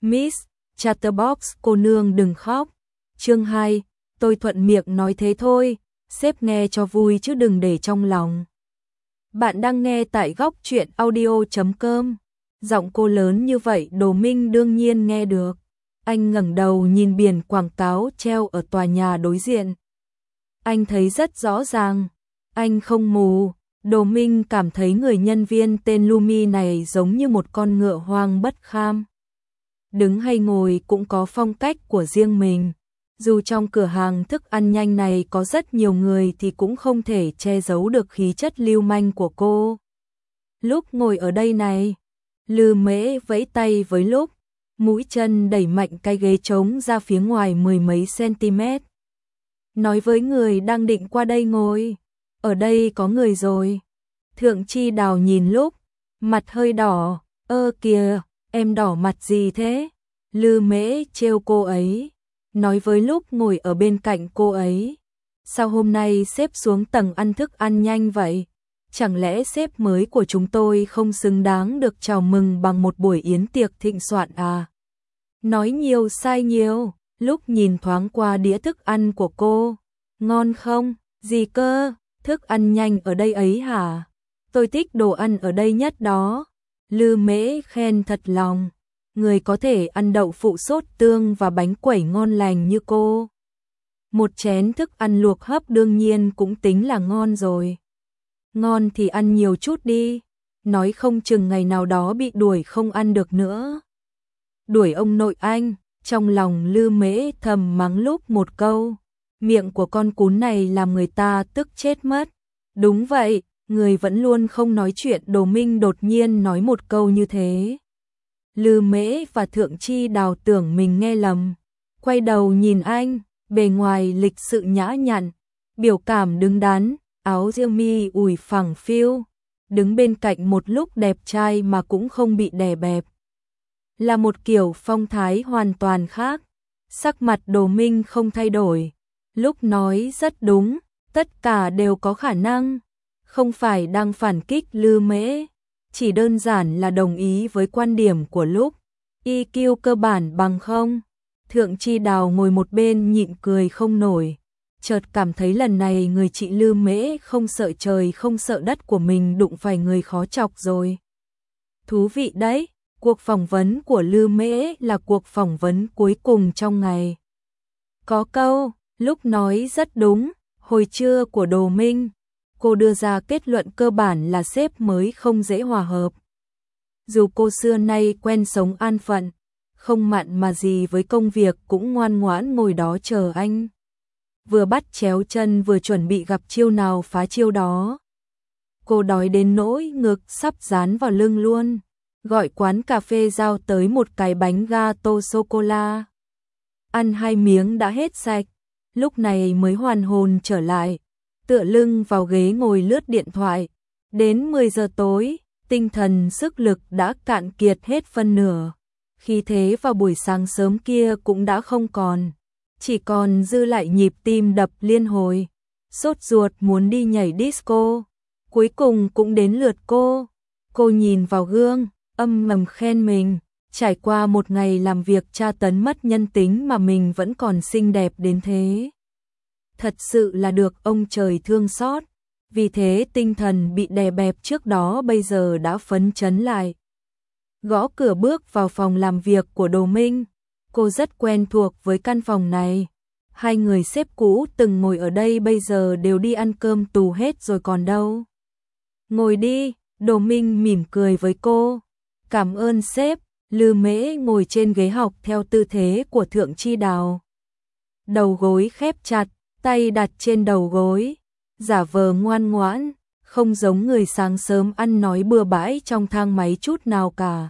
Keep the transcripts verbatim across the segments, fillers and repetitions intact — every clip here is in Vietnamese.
Miss Chatterbox cô nương đừng khóc. Chương hai, tôi thuận miệng nói thế thôi, sếp nghe cho vui chứ đừng để trong lòng. Bạn đang nghe tại góc truyện audio chấm com. Giọng cô lớn như vậy Đồ Minh đương nhiên nghe được. Anh ngẩng đầu nhìn biển quảng cáo treo ở tòa nhà đối diện. Anh thấy rất rõ ràng. Anh không mù. Đồ Minh cảm thấy người nhân viên tên Lumi này giống như một con ngựa hoang bất kham. Đứng hay ngồi cũng có phong cách của riêng mình. Dù trong cửa hàng thức ăn nhanh này có rất nhiều người thì cũng không thể che giấu được khí chất lưu manh của cô. Lúc ngồi ở đây này, Lư Mễ vẫy tay với Lúc, mũi chân đẩy mạnh cái ghế trống ra phía ngoài mười mấy cm. Nói với người đang định qua đây ngồi, ở đây có người rồi. Thượng Chi Đào nhìn Lúc, mặt hơi đỏ, ơ kìa, em đỏ mặt gì thế? Lư Mễ trêu cô ấy, nói với Lúc ngồi ở bên cạnh cô ấy. Sao hôm nay sếp xuống tầng ăn thức ăn nhanh vậy? Chẳng lẽ sếp mới của chúng tôi không xứng đáng được chào mừng bằng một buổi yến tiệc thịnh soạn à? Nói nhiều sai nhiều. Lúc nhìn thoáng qua đĩa thức ăn của cô. Ngon không? Gì cơ? Thức ăn nhanh ở đây ấy hả? Tôi thích đồ ăn ở đây nhất đó. Lư Mễ khen thật lòng. Người có thể ăn đậu phụ sốt tương và bánh quẩy ngon lành như cô. Một chén thức ăn luộc hấp đương nhiên cũng tính là ngon rồi. Ngon thì ăn nhiều chút đi. Nói không chừng ngày nào đó bị đuổi không ăn được nữa. Đuổi ông nội anh. Trong lòng Lư Mễ thầm mắng Lúc một câu. Miệng của con cún này làm người ta tức chết mất. Đúng vậy, người vẫn luôn không nói chuyện. Đồ Minh đột nhiên nói một câu như thế. Lư Mễ và Thượng Chi Đào tưởng mình nghe lầm. Quay đầu nhìn anh, bề ngoài lịch sự nhã nhặn, biểu cảm đứng đắn, áo ria mi ủi phẳng phiu, đứng bên cạnh một Lúc đẹp trai mà cũng không bị đè bẹp. Là một kiểu phong thái hoàn toàn khác. Sắc mặt Đồ Minh không thay đổi. Lúc nói rất đúng, tất cả đều có khả năng. Không phải đang phản kích Lư Mễ, chỉ đơn giản là đồng ý với quan điểm của Lúc. i kiu cơ bản bằng không. Thượng Chi Đào ngồi một bên nhịn cười không nổi. Chợt cảm thấy lần này người chị Lư Mễ không sợ trời không sợ đất của mình đụng phải người khó chọc rồi. Thú vị đấy. Cuộc phỏng vấn của Lư Mễ là cuộc phỏng vấn cuối cùng trong ngày. Có câu, Lúc nói rất đúng, hồi trưa của Đồ Minh, cô đưa ra kết luận cơ bản là sếp mới không dễ hòa hợp. Dù cô xưa nay quen sống an phận, không mặn mà gì với công việc cũng ngoan ngoãn ngồi đó chờ anh. Vừa bắt chéo chân vừa chuẩn bị gặp chiêu nào phá chiêu đó. Cô đói đến nỗi ngực sắp dán vào lưng luôn. Gọi quán cà phê giao tới một cái bánh gato sô-cô-la. Ăn hai miếng đã hết sạch, lúc này mới hoàn hồn trở lại, tựa lưng vào ghế ngồi lướt điện thoại. Đến mười giờ tối, tinh thần sức lực đã cạn kiệt hết phân nửa. Khi thế vào buổi sáng sớm kia cũng đã không còn, chỉ còn dư lại nhịp tim đập liên hồi, sốt ruột muốn đi nhảy disco. Cuối cùng cũng đến lượt cô. Cô nhìn vào gương, âm ngầm khen mình, trải qua một ngày làm việc tra tấn mất nhân tính mà mình vẫn còn xinh đẹp đến thế. Thật sự là được ông trời thương xót, vì thế tinh thần bị đè bẹp trước đó bây giờ đã phấn chấn lại. Gõ cửa bước vào phòng làm việc của Đồ Minh, cô rất quen thuộc với căn phòng này. Hai người sếp cũ từng ngồi ở đây bây giờ đều đi ăn cơm tù hết rồi còn đâu. Ngồi đi, Đồ Minh mỉm cười với cô. Cảm ơn sếp. Lư Mễ ngồi trên ghế học theo tư thế của Thượng Chi Đào. Đầu gối khép chặt, tay đặt trên đầu gối, giả vờ ngoan ngoãn, không giống người sáng sớm ăn nói bừa bãi trong thang máy chút nào cả.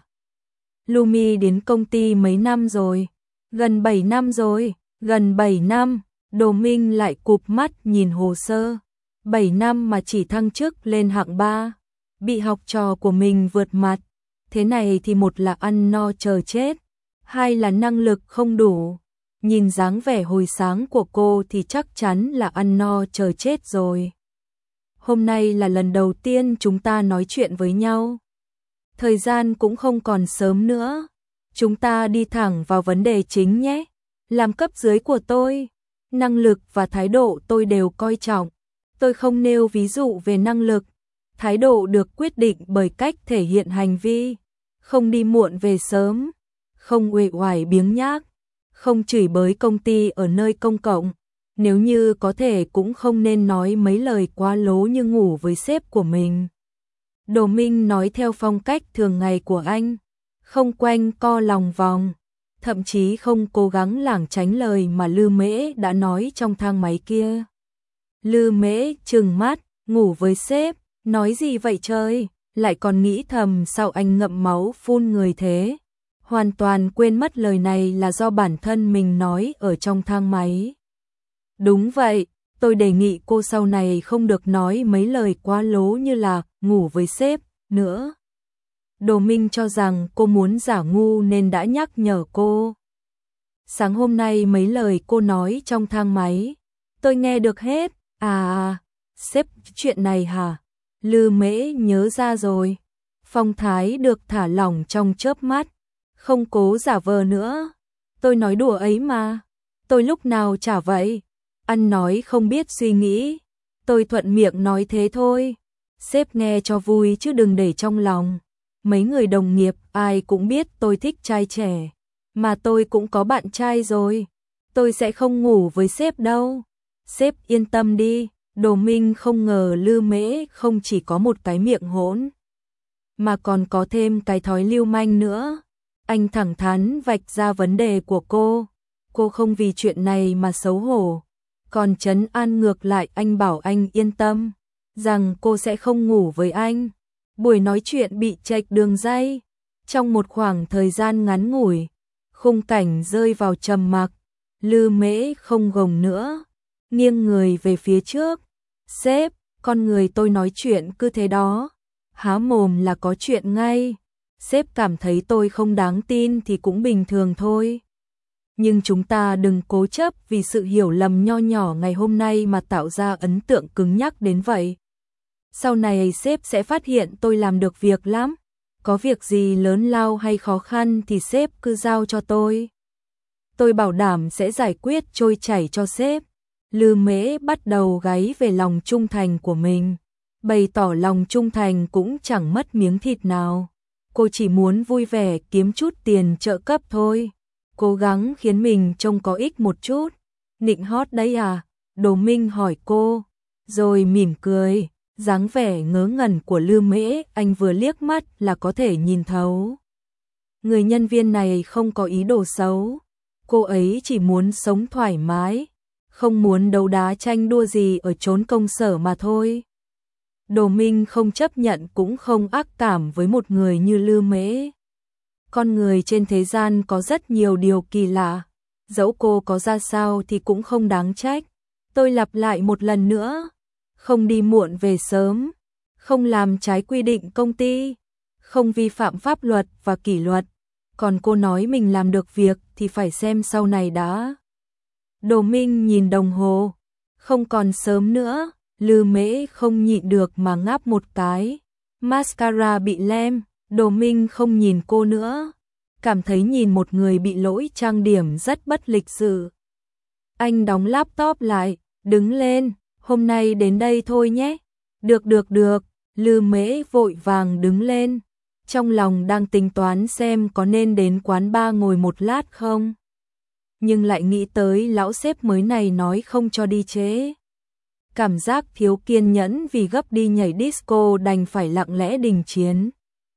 Lumi đến công ty mấy năm rồi? Gần bảy năm rồi, gần bảy năm. Đồ Minh lại cụp mắt nhìn hồ sơ. bảy năm mà chỉ thăng chức lên hạng ba, bị học trò của mình vượt mặt. Thế này thì một là ăn no chờ chết, hai là năng lực không đủ. Nhìn dáng vẻ hồi sáng của cô thì chắc chắn là ăn no chờ chết rồi. Hôm nay là lần đầu tiên chúng ta nói chuyện với nhau. Thời gian cũng không còn sớm nữa. Chúng ta đi thẳng vào vấn đề chính nhé. Làm cấp dưới của tôi, năng lực và thái độ tôi đều coi trọng. Tôi không nêu ví dụ về năng lực, thái độ được quyết định bởi cách thể hiện hành vi, không đi muộn về sớm, không uể oải biếng nhác, không chửi bới công ty ở nơi công cộng. Nếu như có thể cũng không nên nói mấy lời quá lố như ngủ với sếp của mình. Đồ Minh nói theo phong cách thường ngày của anh, không quanh co lòng vòng, thậm chí không cố gắng lảng tránh lời mà Lư Mễ đã nói trong thang máy kia. Lư Mễ trừng mắt, ngủ với sếp, nói gì vậy trời, lại còn nghĩ thầm sao anh ngậm máu phun người thế. Hoàn toàn quên mất lời này là do bản thân mình nói ở trong thang máy. Đúng vậy, tôi đề nghị cô sau này không được nói mấy lời quá lố như là ngủ với sếp nữa. Đồ Minh cho rằng cô muốn giả ngu nên đã nhắc nhở cô. Sáng hôm nay mấy lời cô nói trong thang máy, tôi nghe được hết. À, sếp, chuyện này hả? Lư Mễ nhớ ra rồi. Phong thái được thả lỏng trong chớp mắt, không cố giả vờ nữa. Tôi nói đùa ấy mà. Tôi lúc nào chả vậy. Ăn nói không biết suy nghĩ. Tôi thuận miệng nói thế thôi. Sếp nghe cho vui chứ đừng để trong lòng. Mấy người đồng nghiệp ai cũng biết tôi thích trai trẻ. Mà tôi cũng có bạn trai rồi. Tôi sẽ không ngủ với sếp đâu. Sếp yên tâm đi. Đồ Minh không ngờ Lư Mễ không chỉ có một cái miệng hỗn, mà còn có thêm cái thói lưu manh nữa. Anh thẳng thắn vạch ra vấn đề của cô. Cô không vì chuyện này mà xấu hổ. Còn trấn an ngược lại anh, bảo anh yên tâm, rằng cô sẽ không ngủ với anh. Buổi nói chuyện bị chệch đường ray. Trong một khoảng thời gian ngắn ngủi, khung cảnh rơi vào trầm mặc. Lư Mễ không gồng nữa, nghiêng người về phía trước. Sếp, con người tôi nói chuyện cứ thế đó, há mồm là có chuyện ngay. Sếp cảm thấy tôi không đáng tin thì cũng bình thường thôi. Nhưng chúng ta đừng cố chấp vì sự hiểu lầm nho nhỏ ngày hôm nay mà tạo ra ấn tượng cứng nhắc đến vậy. Sau này sếp sẽ phát hiện tôi làm được việc lắm. Có việc gì lớn lao hay khó khăn thì sếp cứ giao cho tôi. Tôi bảo đảm sẽ giải quyết trôi chảy cho sếp. Lư Mễ bắt đầu gáy về lòng trung thành của mình. Bày tỏ lòng trung thành cũng chẳng mất miếng thịt nào. Cô chỉ muốn vui vẻ kiếm chút tiền trợ cấp thôi. Cố gắng khiến mình trông có ích một chút. Nịnh hót đấy à? Đồ Minh hỏi cô. Rồi mỉm cười. Dáng vẻ ngớ ngẩn của Lư Mễ anh vừa liếc mắt là có thể nhìn thấu. Người nhân viên này không có ý đồ xấu. Cô ấy chỉ muốn sống thoải mái, không muốn đấu đá tranh đua gì ở chốn công sở mà thôi. Đồ Minh không chấp nhận cũng không ác cảm với một người như Lư Mễ. Con người trên thế gian có rất nhiều điều kỳ lạ, dẫu cô có ra sao thì cũng không đáng trách. Tôi lặp lại một lần nữa, không đi muộn về sớm, không làm trái quy định công ty, không vi phạm pháp luật và kỷ luật. Còn cô nói mình làm được việc thì phải xem sau này đã. Đồ Minh nhìn đồng hồ, không còn sớm nữa. Lư Mễ không nhịn được mà ngáp một cái. Mascara bị lem. Đồ Minh không nhìn cô nữa, cảm thấy nhìn một người bị lỗi trang điểm rất bất lịch sự. Anh đóng laptop lại, đứng lên, hôm nay đến đây thôi nhé. Được được được. Lư Mễ vội vàng đứng lên, trong lòng đang tính toán xem có nên đến quán bar ngồi một lát không. Nhưng lại nghĩ tới lão sếp mới này nói không cho đi chế. Cảm giác thiếu kiên nhẫn vì gấp đi nhảy disco đành phải lặng lẽ đình chiến.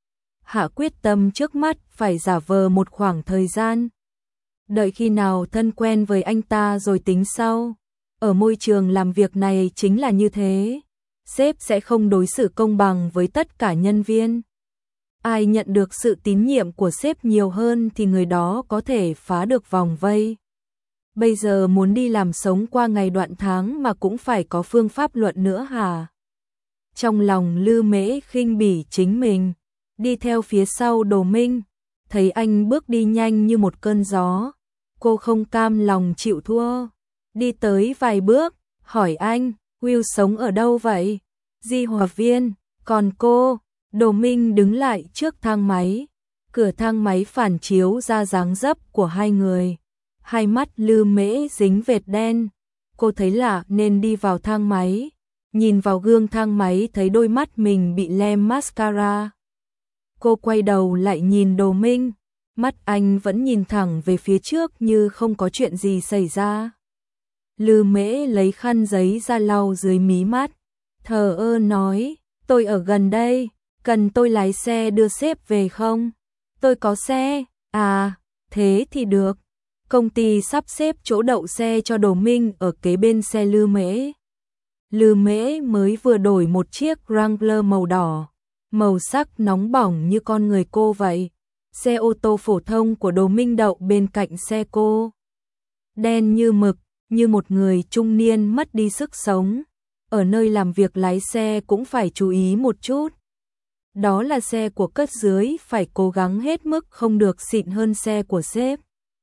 Hạ quyết tâm trước mắt phải giả vờ một khoảng thời gian. Đợi khi nào thân quen với anh ta rồi tính sau. Ở môi trường làm việc này chính là như thế. Sếp sẽ không đối xử công bằng với tất cả nhân viên. Ai nhận được sự tín nhiệm của sếp nhiều hơn thì người đó có thể phá được vòng vây. Bây giờ muốn đi làm sống qua ngày đoạn tháng mà cũng phải có phương pháp luận nữa hả? Trong lòng Lư Mễ khinh bỉ chính mình, đi theo phía sau Đồ Minh, thấy anh bước đi nhanh như một cơn gió. Cô không cam lòng chịu thua, đi tới vài bước, hỏi anh, Will sống ở đâu vậy? Di Hòa Viên. Còn cô? Đồ Minh đứng lại trước thang máy, Cửa thang máy phản chiếu ra dáng dấp của hai người. Hai mắt Lư Mễ dính vệt đen. Cô thấy lạ nên đi vào thang máy. Nhìn vào gương thang máy thấy đôi mắt mình bị lem mascara. Cô quay đầu lại nhìn Đồ Minh. Mắt anh vẫn nhìn thẳng về phía trước như không có chuyện gì xảy ra. Lư Mễ lấy khăn giấy ra lau dưới mí mắt. Thờ ơ nói, tôi ở gần đây, cần tôi lái xe đưa sếp về không? Tôi có xe, à, thế thì được. Công ty sắp xếp chỗ đậu xe cho Đồ Minh ở kế bên xe Lư Mễ. Lư Mễ mới vừa đổi một chiếc Wrangler màu đỏ, màu sắc nóng bỏng như con người cô vậy. Xe ô tô phổ thông của Đồ Minh đậu bên cạnh xe cô. Đen như mực, như một người trung niên mất đi sức sống. Ở nơi làm việc lái xe cũng phải chú ý một chút. Đó là xe của cấp dưới, phải cố gắng hết mức không được xịn hơn xe của sếp.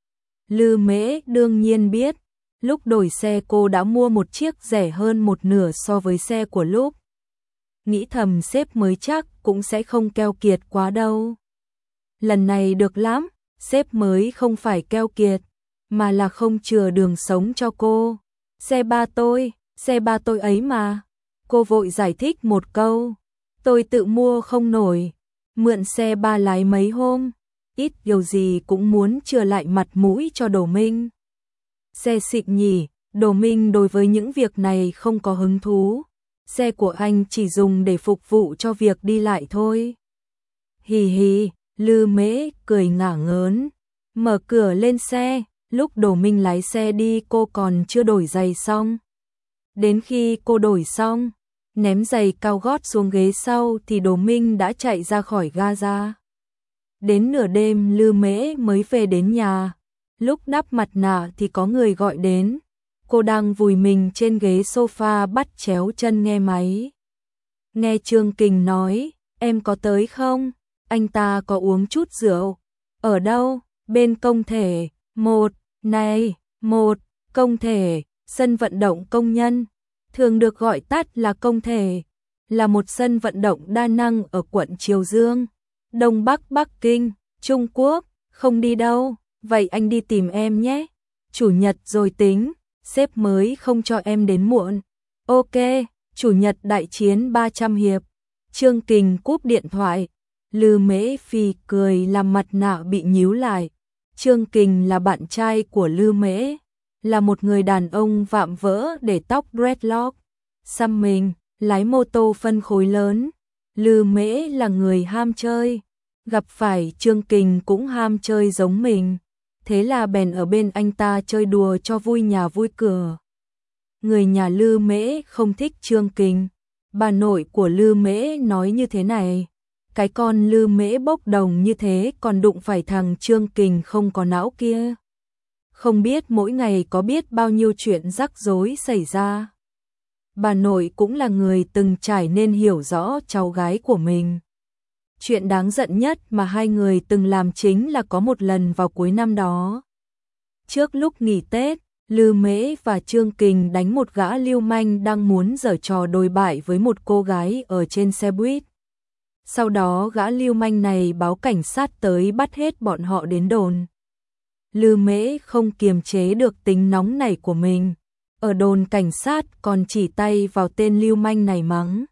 Lư Mễ đương nhiên biết, lúc đổi xe cô đã mua một chiếc rẻ hơn một nửa so với xe của lúc. Nghĩ thầm sếp mới chắc cũng sẽ không keo kiệt quá đâu. Lần này được lắm, sếp mới không phải keo kiệt, mà là không chừa đường sống cho cô. Xe ba tôi, xe ba tôi ấy mà. Cô vội giải thích một câu. Tôi tự mua không nổi, mượn xe ba lái mấy hôm, ít điều gì cũng muốn chừa lại mặt mũi cho Đồ Minh. Xe xịn nhỉ, Đồ Minh đối với những việc này không có hứng thú. Xe của anh chỉ dùng để phục vụ cho việc đi lại thôi. Hì hì, Lư Mễ cười ngả ngớn, mở cửa lên xe. Lúc Đồ Minh lái xe đi cô còn chưa đổi giày xong. Đến khi cô đổi xong, ném giày cao gót xuống ghế sau thì Đồ Minh đã chạy ra khỏi ga-ra. Đến nửa đêm Lư Mễ mới về đến nhà. Lúc đắp mặt nạ thì có người gọi đến. Cô đang vùi mình trên ghế sofa bắt chéo chân nghe máy. Nghe Trương Kình nói, em có tới không? Anh ta có uống chút rượu. Ở đâu? Bên công thể. Một, này, một, công thể, sân vận động công nhân. Thường được gọi tắt là công thể, là một sân vận động đa năng ở quận Triều Dương, Đông Bắc Bắc Kinh, Trung Quốc. Không đi đâu, vậy anh đi tìm em nhé. Chủ nhật rồi tính, sếp mới không cho em đến muộn. Ok, chủ nhật đại chiến ba trăm hiệp. Trương Kình cúp điện thoại. Lư Mễ phì cười làm mặt nạ bị nhíu lại. Trương Kình là bạn trai của Lư Mễ, là một người đàn ông vạm vỡ để tóc dreadlock, xăm mình, lái mô tô phân khối lớn. Lư Mễ là người ham chơi, gặp phải Trương Kình cũng ham chơi giống mình, thế là bèn ở bên anh ta chơi đùa cho vui nhà vui cửa. Người nhà Lư Mễ không thích Trương Kình, bà nội của Lư Mễ nói như thế này. Cái con Lư Mễ bốc đồng như thế còn đụng phải thằng Trương Kình không có não kia. Không biết mỗi ngày có biết bao nhiêu chuyện rắc rối xảy ra. Bà nội cũng là người từng trải nên hiểu rõ cháu gái của mình. Chuyện đáng giận nhất mà hai người từng làm chính là có một lần vào cuối năm đó. Trước lúc nghỉ Tết, Lư Mễ và Trương Kình đánh một gã lưu manh đang muốn giở trò đồi bại với một cô gái ở trên xe buýt. Sau đó gã lưu manh này báo cảnh sát tới bắt hết bọn họ đến đồn. Lư Mễ không kiềm chế được tính nóng nảy của mình. Ở đồn cảnh sát còn chỉ tay vào tên lưu manh này mắng.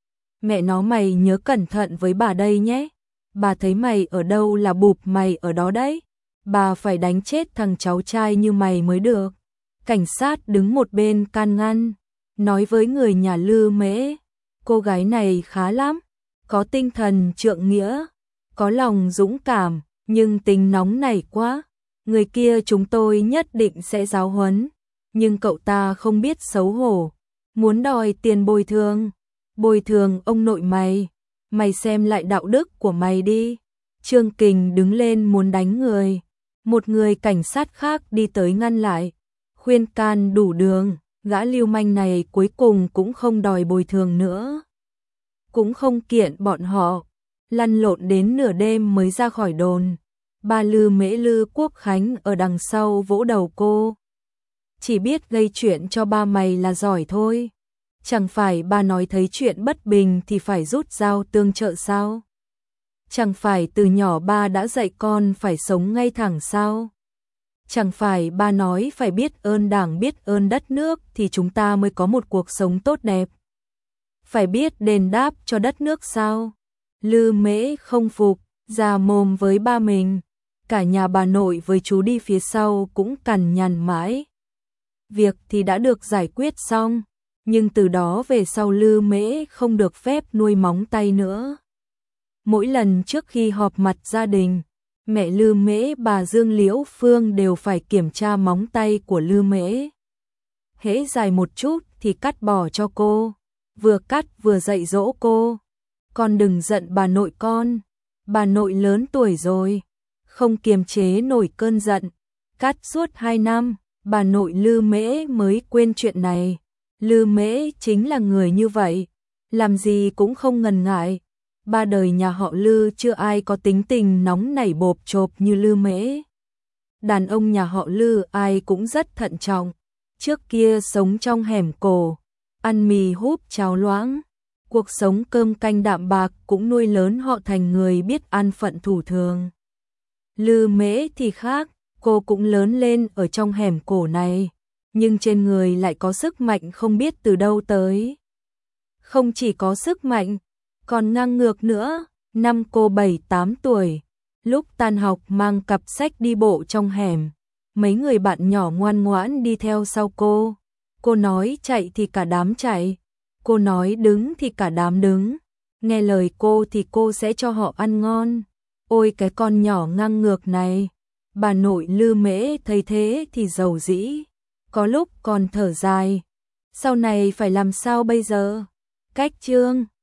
Mẹ nó mày nhớ cẩn thận với bà đây nhé. Bà thấy mày ở đâu là bụp mày ở đó đấy. Bà phải đánh chết thằng cháu trai như mày mới được. Cảnh sát đứng một bên can ngăn. Nói với người nhà Lư Mễ. Cô gái này khá lắm. Có tinh thần trượng nghĩa, có lòng dũng cảm, nhưng tính nóng nảy quá. Người kia chúng tôi nhất định sẽ giáo huấn, nhưng cậu ta không biết xấu hổ, muốn đòi tiền bồi thường. Bồi thường ông nội mày, mày xem lại đạo đức của mày đi. Trương Kình đứng lên muốn đánh người, một người cảnh sát khác đi tới ngăn lại, khuyên can đủ đường, gã lưu manh này cuối cùng cũng không đòi bồi thường nữa. Cũng không kiện bọn họ, lăn lộn đến nửa đêm mới ra khỏi đồn. Ba Lư Mễ Lư Quốc Khánh ở đằng sau vỗ đầu cô. Chỉ biết gây chuyện cho ba mày là giỏi thôi. Chẳng phải ba nói thấy chuyện bất bình thì phải rút dao tương trợ sao? Chẳng phải từ nhỏ ba đã dạy con phải sống ngay thẳng sao? Chẳng phải ba nói phải biết ơn Đảng, biết ơn đất nước thì chúng ta mới có một cuộc sống tốt đẹp. Phải biết đền đáp cho đất nước sao? Lư Mễ không phục, ra mồm với ba mình. Cả nhà bà nội với chú đi phía sau cũng cằn nhằn mãi. Việc thì đã được giải quyết xong, nhưng từ đó về sau Lư Mễ không được phép nuôi móng tay nữa. Mỗi lần trước khi họp mặt gia đình, mẹ Lư Mễ, bà Dương Liễu Phương đều phải kiểm tra móng tay của Lư Mễ. Hễ dài một chút thì cắt bỏ cho cô, vừa cắt vừa dạy dỗ cô. Con đừng giận bà nội con, bà nội lớn tuổi rồi, không kiềm chế nổi cơn giận. Cắt suốt hai năm, bà nội Lư Mễ mới quên chuyện này. Lư Mễ chính là người như vậy, làm gì cũng không ngần ngại. Ba đời nhà họ Lư chưa ai có tính tình nóng nảy bộp chộp như Lư Mễ. Đàn ông nhà họ Lư ai cũng rất thận trọng. Trước kia sống trong hẻm cổ, ăn mì húp cháo loãng, cuộc sống cơm canh đạm bạc cũng nuôi lớn họ thành người biết an phận thủ thường. Lư Mễ thì khác, cô cũng lớn lên ở trong hẻm cổ này, nhưng trên người lại có sức mạnh không biết từ đâu tới. Không chỉ có sức mạnh, còn ngang ngược nữa. Năm cô bảy tám tuổi, lúc tan học mang cặp sách đi bộ trong hẻm, mấy người bạn nhỏ ngoan ngoãn đi theo sau cô. Cô nói chạy thì cả đám chạy, cô nói đứng thì cả đám đứng. Nghe lời cô thì cô sẽ cho họ ăn ngon. Ôi cái con nhỏ ngang ngược này. Bà nội Lư Mễ thấy thế thì giàu dĩ, có lúc còn thở dài. Sau này phải làm sao bây giờ? Cách chương